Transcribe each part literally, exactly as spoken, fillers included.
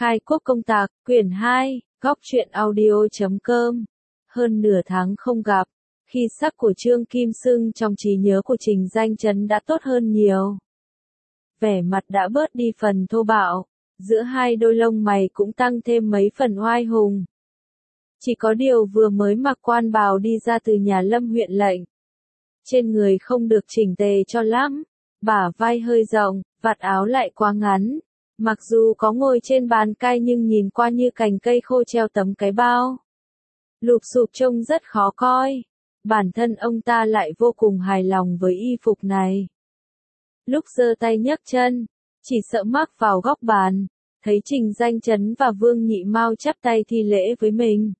Khai quốc công tạc, quyển hai, góc truyện audio chấm com. Hơn nửa tháng không gặp, khi sắc của Trương Kim Sưng trong trí nhớ của Trình Danh Chấn đã tốt hơn nhiều. Vẻ mặt đã bớt đi phần thô bạo, giữa hai đôi lông mày cũng tăng thêm mấy phần oai hùng. Chỉ có điều vừa mới mặc quan bào đi ra từ nhà Lâm huyện lệnh. Trên người không được chỉnh tề cho lắm, bả vai hơi rộng, vạt áo lại quá ngắn. Mặc dù có ngồi trên bàn cai nhưng nhìn qua như cành cây khô treo tấm cái bao. Lụp xụp trông rất khó coi. Bản thân ông ta lại vô cùng hài lòng với y phục này. Lúc giơ tay nhấc chân, chỉ sợ mắc vào góc bàn, thấy Trình Danh Chấn và Vương Nhị Mao chắp tay thi lễ với mình.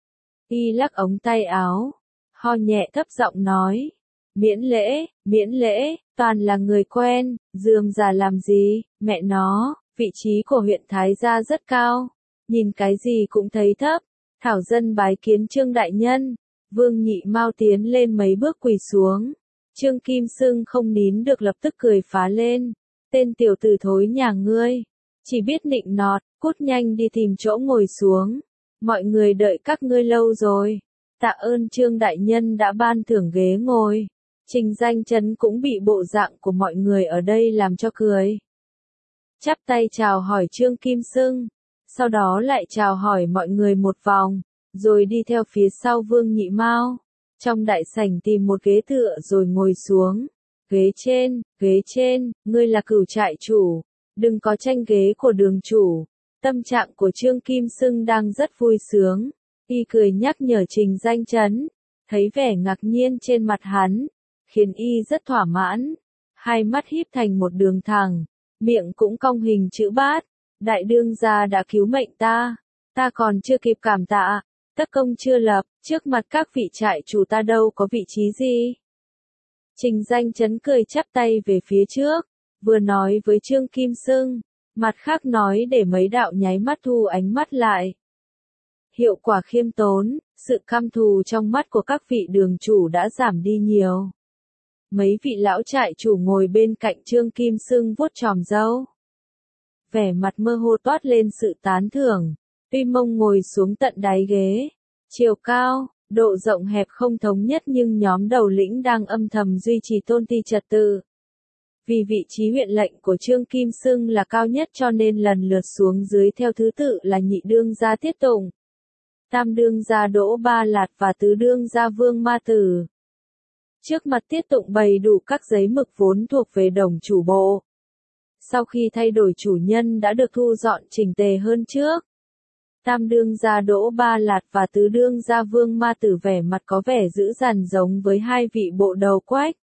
Y lắc ống tay áo, ho nhẹ thấp giọng nói, miễn lễ, miễn lễ, toàn là người quen, rườm rà làm gì, mẹ nó. Vị trí của huyện Thái Gia rất cao, nhìn cái gì cũng thấy thấp. Thảo dân bái kiến Trương đại nhân. Vương Nhị Mao tiến lên mấy bước quỳ xuống. Trương Kim Sưng không nín được lập tức cười phá lên. Tên tiểu tử thối nhà ngươi, chỉ biết nịnh nọt, cút nhanh đi tìm chỗ ngồi xuống. Mọi người đợi các ngươi lâu rồi. Tạ ơn Trương đại nhân đã ban thưởng ghế ngồi. Trình Danh Chấn cũng bị bộ dạng của mọi người ở đây làm cho cười. Chắp tay chào hỏi Trương Kim Sưng, sau đó lại chào hỏi mọi người một vòng, rồi đi theo phía sau Vương Nhị Mao. Trong đại sảnh tìm một ghế tựa rồi ngồi xuống. Ghế trên, ghế trên, ngươi là cửu trại chủ, đừng có tranh ghế của đường chủ. Tâm trạng của Trương Kim Sưng đang rất vui sướng, y cười nhắc nhở Trình Danh Chấn, thấy vẻ ngạc nhiên trên mặt hắn, khiến y rất thỏa mãn, hai mắt híp thành một đường thẳng. Miệng cũng cong hình chữ bát, đại đương gia đã cứu mệnh ta, ta còn chưa kịp cảm tạ, tất công chưa lập, trước mặt các vị trại chủ ta đâu có vị trí gì. Trình Danh Chấn cười chắp tay về phía trước, vừa nói với Trương Kim Sưng, mặt khác nói để mấy đạo nháy mắt thu ánh mắt lại. Hiệu quả khiêm tốn, sự căm thù trong mắt của các vị đường chủ đã giảm đi nhiều. Mấy vị lão trại chủ ngồi bên cạnh Trương Kim Sưng vuốt chòm râu. Vẻ mặt mơ hồ toát lên sự tán thưởng, tuy mông ngồi xuống tận đáy ghế. Chiều cao, độ rộng hẹp không thống nhất nhưng nhóm đầu lĩnh đang âm thầm duy trì tôn ti trật tự. Vì vị trí huyện lệnh của Trương Kim Sưng là cao nhất cho nên lần lượt xuống dưới theo thứ tự là nhị đương gia Tiết Tùng, tam đương gia Đỗ Ba Lạt và tứ đương gia Vương Ma Tử. Trước mặt Tiết Tụng bày đủ các giấy mực vốn thuộc về đồng chủ bộ. Sau khi thay đổi chủ nhân đã được thu dọn chỉnh tề hơn trước. Tam đương gia Đỗ Ba Lạt và tứ đương gia Vương Ma Tử vẻ mặt có vẻ dữ dằn giống với hai vị bộ đầu quách.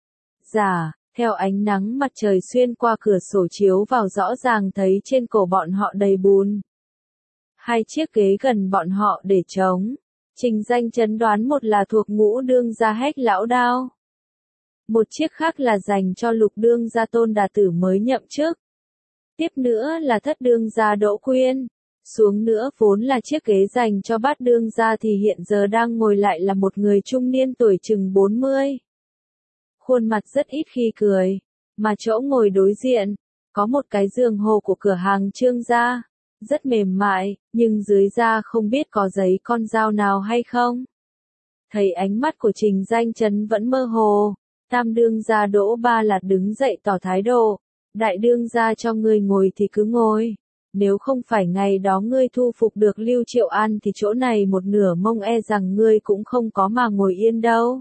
Giả, theo ánh nắng mặt trời xuyên qua cửa sổ chiếu vào rõ ràng thấy trên cổ bọn họ đầy bùn. Hai chiếc ghế gần bọn họ để trống. Trình Danh Chấn đoán một là thuộc ngũ đương gia Hách Lão Đao. Một chiếc khác là dành cho lục đương gia Tôn Đà Tử mới nhậm chức. Tiếp nữa là thất đương gia Đỗ Quyên. Xuống nữa vốn là chiếc ghế dành cho bát đương gia thì hiện giờ đang ngồi lại là một người trung niên tuổi chừng bốn mươi. Khuôn mặt rất ít khi cười, mà chỗ ngồi đối diện, có một cái giường hồ của cửa hàng Trương gia. Rất mềm mại, nhưng dưới da không biết có giấy con dao nào hay không. Thấy ánh mắt của Trình Danh Chấn vẫn mơ hồ, tam đương gia Đỗ Ba Lạt đứng dậy tỏ thái độ, đại đương gia cho ngươi ngồi thì cứ ngồi, nếu không phải ngày đó ngươi thu phục được Lưu Triệu An thì chỗ này một nửa mông e rằng ngươi cũng không có mà ngồi yên đâu.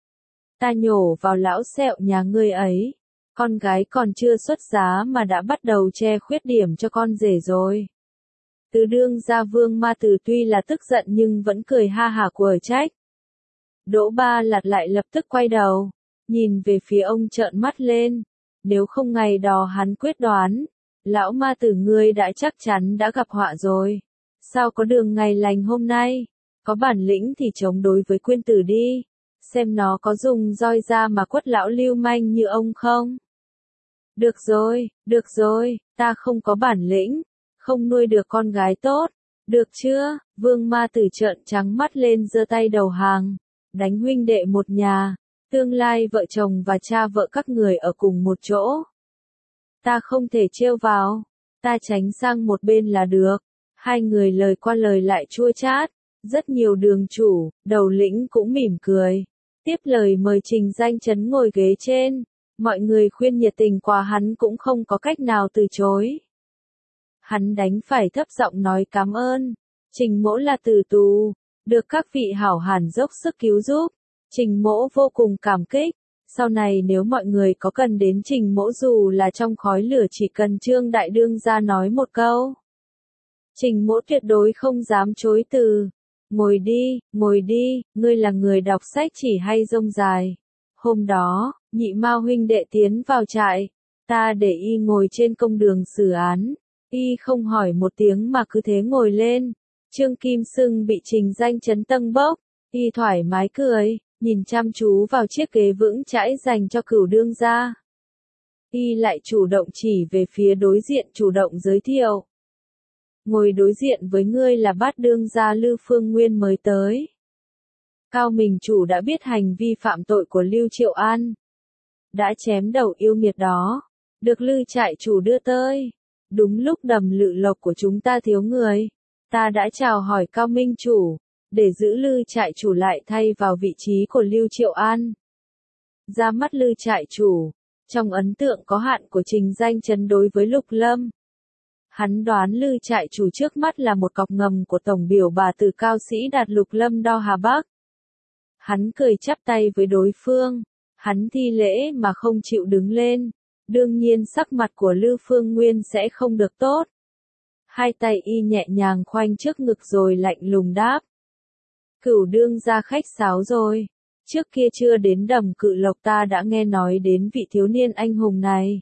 Ta nhổ vào lão sẹo nhà ngươi ấy, con gái còn chưa xuất giá mà đã bắt đầu che khuyết điểm cho con rể rồi. Tứ đương gia Vương Ma Tử tuy là tức giận nhưng vẫn cười ha hả của trách. Đỗ Ba Lạt lại lập tức quay đầu, nhìn về phía ông trợn mắt lên. Nếu không ngày đó hắn quyết đoán, lão Ma Tử ngươi đã chắc chắn đã gặp họa rồi. Sao có đường ngày lành hôm nay, có bản lĩnh thì chống đối với Quyên tử đi, xem nó có dùng roi ra mà quất lão lưu manh như ông không. Được rồi, được rồi, ta không có bản lĩnh. Không nuôi được con gái tốt, được chưa? Vương Ma Tử trợn trắng mắt lên giơ tay đầu hàng, đánh huynh đệ một nhà, tương lai vợ chồng và cha vợ các người ở cùng một chỗ. Ta không thể trêu vào, Ta tránh sang một bên là được. Hai người lời qua lời lại chua chát. Rất nhiều đường chủ, đầu lĩnh cũng mỉm cười. Tiếp lời mời Trình Danh Chấn ngồi ghế trên. Mọi người khuyên nhiệt tình quá hắn cũng không có cách nào từ chối. Hắn đành phải thấp giọng nói cảm ơn. Trình mỗ là tử tù, được các vị hảo hàn dốc sức cứu giúp. Trình mỗ vô cùng cảm kích. Sau này nếu mọi người có cần đến trình mỗ dù là trong khói lửa chỉ cần Trương Đại Đương ra nói một câu. Trình mỗ tuyệt đối không dám chối từ. Ngồi đi, ngồi đi, ngươi là người đọc sách chỉ hay rông dài. Hôm đó, Nhị Mao huynh đệ tiến vào trại. Ta để y ngồi trên công đường xử án. Y không hỏi một tiếng mà cứ thế ngồi lên. Trương Kim Sưng bị Trình Danh Chấn tâng bốc. Y thoải mái cười, nhìn chăm chú vào chiếc ghế vững chãi dành cho Cửu đương gia. Y lại chủ động chỉ về phía đối diện chủ động giới thiệu. Ngồi đối diện với ngươi là Bát đương gia Lưu Phương Nguyên mới tới. Cao Minh chủ đã biết hành vi phạm tội của Lưu Triệu An. Đã chém đầu yêu nghiệt đó. Được Lư trại chủ đưa tới. Đúng lúc đầm lự lộc của chúng ta thiếu người. Ta đã chào hỏi Cao Minh chủ. Để giữ Lư trại chủ lại thay vào vị trí của Lưu Triệu An. Ra mắt Lư trại chủ. Trong ấn tượng có hạn của Trình Danh Chấn đối với Lục Lâm. Hắn đoán Lư trại chủ trước mắt là một cọc ngầm của tổng biểu bà tử cao sĩ Đạt Lục Lâm Đao Hà Bắc. Hắn cười chắp tay với đối phương. Hắn thi lễ mà không chịu đứng lên. Đương nhiên sắc mặt của Lưu Phương Nguyên sẽ không được tốt. Hai tay y nhẹ nhàng khoanh trước ngực rồi lạnh lùng đáp. Cửu đương gia khách sáo rồi. Trước kia chưa đến đầm Cự Lộc ta đã nghe nói đến vị thiếu niên anh hùng này.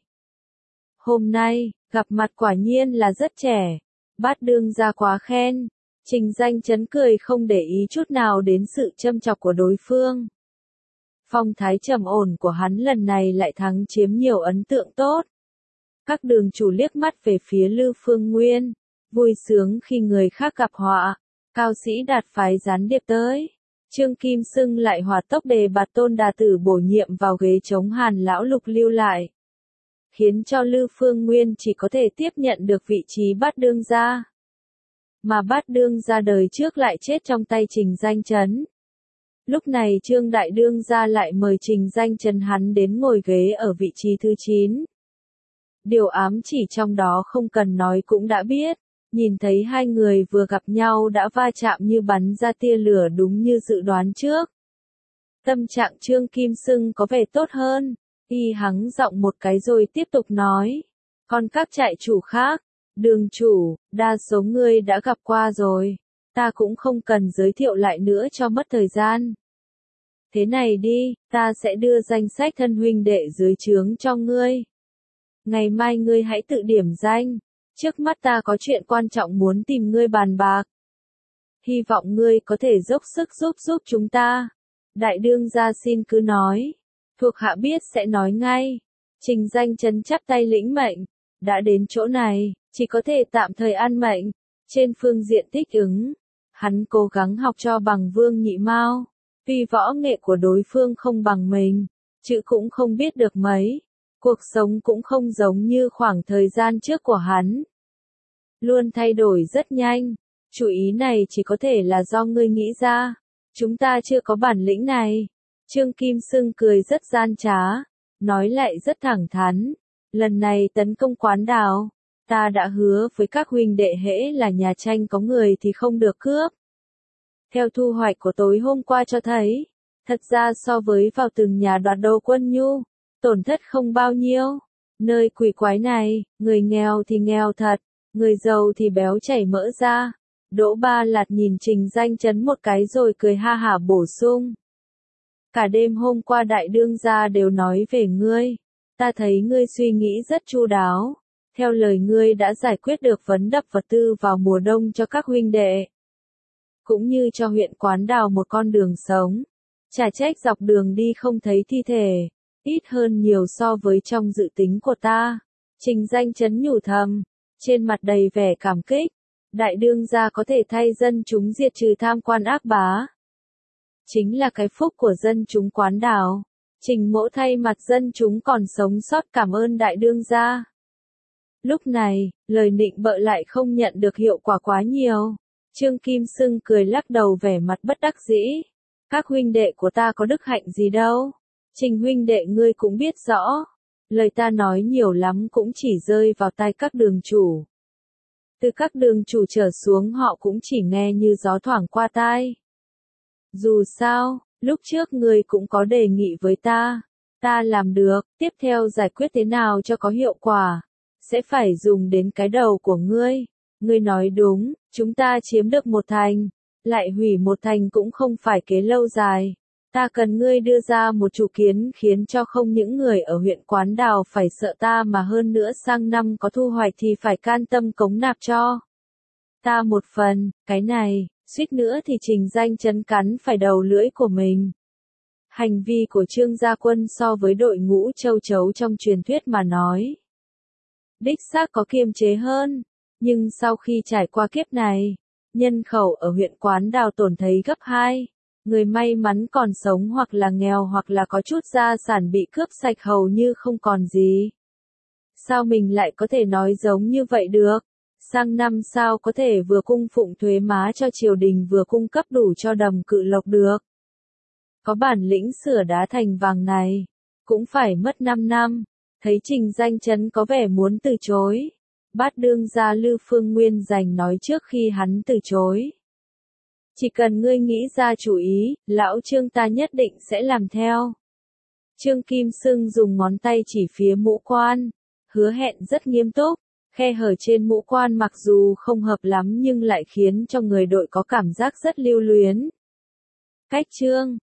Hôm nay, gặp mặt quả nhiên là rất trẻ. Bát đương gia quá khen. Trình Danh Chấn cười không để ý chút nào đến sự châm chọc của đối phương. Phong thái trầm ổn của hắn lần này lại thắng chiếm nhiều ấn tượng tốt. Các đường chủ liếc mắt về phía Lưu Phương Nguyên. Vui sướng khi người khác gặp họa. Cao sĩ Đạt phái gián điệp tới. Trương Kim Sưng lại hỏa tốc đề bạt Tôn Đà Tử bổ nhiệm vào ghế chống Hàn lão Lục lưu lại. Khiến cho Lưu Phương Nguyên chỉ có thể tiếp nhận được vị trí Bát đương gia. Mà Bát đương gia đời trước lại chết trong tay Trình Danh Chấn. Lúc này Trương Đại đương gia lại mời Trình Danh Chấn hắn đến ngồi ghế ở vị trí thứ chín. Điều ám chỉ trong đó không cần nói cũng đã biết. Nhìn thấy hai người vừa gặp nhau đã va chạm như bắn ra tia lửa đúng như dự đoán trước. Tâm trạng Trương Kim Sưng có vẻ tốt hơn. Y hắng giọng một cái rồi tiếp tục nói. Còn các trại chủ khác, đường chủ, đa số ngươi đã gặp qua rồi. Ta cũng không cần giới thiệu lại nữa cho mất thời gian. Thế này đi, ta sẽ đưa danh sách thân huynh đệ dưới trướng cho ngươi. Ngày mai ngươi hãy tự điểm danh. Trước mắt ta có chuyện quan trọng muốn tìm ngươi bàn bạc. Hy vọng ngươi có thể dốc sức giúp giúp chúng ta. Đại đương gia xin cứ nói. Thuộc hạ biết sẽ nói ngay. Trình Danh Chấn chắp tay lĩnh mệnh. Đã đến chỗ này, chỉ có thể tạm thời ăn mệnh. Trên phương diện thích ứng, hắn cố gắng học cho bằng Vương Nhị Mao. Tuy võ nghệ của đối phương không bằng mình, chữ cũng không biết được mấy. Cuộc sống cũng không giống như khoảng thời gian trước của hắn. Luôn thay đổi rất nhanh. Chủ ý này chỉ có thể là do ngươi nghĩ ra. Chúng ta chưa có bản lĩnh này. Trương Kim Sưng cười rất gian trá. Nói lại rất thẳng thắn. Lần này tấn công Quán Đào. Ta đã hứa với các huynh đệ hễ là nhà tranh có người thì không được cướp. Theo thu hoạch của tối hôm qua cho thấy. Thật ra so với vào từng nhà đoạt đô quân nhu. Tổn thất không bao nhiêu. Nơi quỷ quái này, người nghèo thì nghèo thật, người giàu thì béo chảy mỡ ra. Đỗ Ba Lạt nhìn Trình Danh Chấn một cái rồi cười ha hả bổ sung. Cả đêm hôm qua đại đương gia đều nói về ngươi. Ta thấy ngươi suy nghĩ rất chu đáo. Theo lời ngươi đã giải quyết được vấn đập vật tư vào mùa đông cho các huynh đệ. Cũng như cho huyện Quán Đào một con đường sống. Chả trách dọc đường đi không thấy thi thể. Ít hơn nhiều so với trong dự tính của ta. Trình Danh Chấn nhủ thầm. Trên mặt đầy vẻ cảm kích. Đại đương gia có thể thay dân chúng diệt trừ tham quan ác bá. Chính là cái phúc của dân chúng Quán Đào. Trình mỗ thay mặt dân chúng còn sống sót cảm ơn đại đương gia. Lúc này, lời nịnh bợ lại không nhận được hiệu quả quá nhiều. Trương Kim Sưng cười lắc đầu vẻ mặt bất đắc dĩ. Các huynh đệ của ta có đức hạnh gì đâu. Trình huynh đệ ngươi cũng biết rõ. Lời ta nói nhiều lắm cũng chỉ rơi vào tai các đường chủ. Từ các đường chủ trở xuống họ cũng chỉ nghe như gió thoảng qua tai. Dù sao, lúc trước ngươi cũng có đề nghị với ta. Ta làm được, tiếp theo giải quyết thế nào cho có hiệu quả. Sẽ phải dùng đến cái đầu của ngươi. Ngươi nói đúng, chúng ta chiếm được một thành. Lại hủy một thành cũng không phải kế lâu dài. Ta cần ngươi đưa ra một chủ kiến khiến cho không những người ở huyện Quán Đào phải sợ ta mà hơn nữa sang năm có thu hoạch thì phải can tâm cống nạp cho ta một phần, cái này, suýt nữa thì Trình Danh Chấn cắn phải đầu lưỡi của mình. Hành vi của Trương Gia Quân so với đội ngũ châu chấu trong truyền thuyết mà nói. Đích xác có kiềm chế hơn, nhưng sau khi trải qua kiếp này, nhân khẩu ở huyện Quán Đào tổn thấy gấp hai. Người may mắn còn sống hoặc là nghèo hoặc là có chút gia sản bị cướp sạch hầu như không còn gì. Sao mình lại có thể nói giống như vậy được? Sang năm sao có thể vừa cung phụng thuế má cho triều đình vừa cung cấp đủ cho Đầm Cự Lộc được? Có bản lĩnh sửa đá thành vàng này, cũng phải mất năm năm. Thấy Trình Danh Chấn có vẻ muốn từ chối. Bát đương gia Lư Phương Nguyên giành nói trước khi hắn từ chối. Chỉ cần ngươi nghĩ ra chủ ý, lão Trương ta nhất định sẽ làm theo. Trương Kim Sưng dùng ngón tay chỉ phía mũ quan, hứa hẹn rất nghiêm túc, khe hở trên mũ quan mặc dù không hợp lắm nhưng lại khiến cho người đội có cảm giác rất lưu luyến. Cách Trương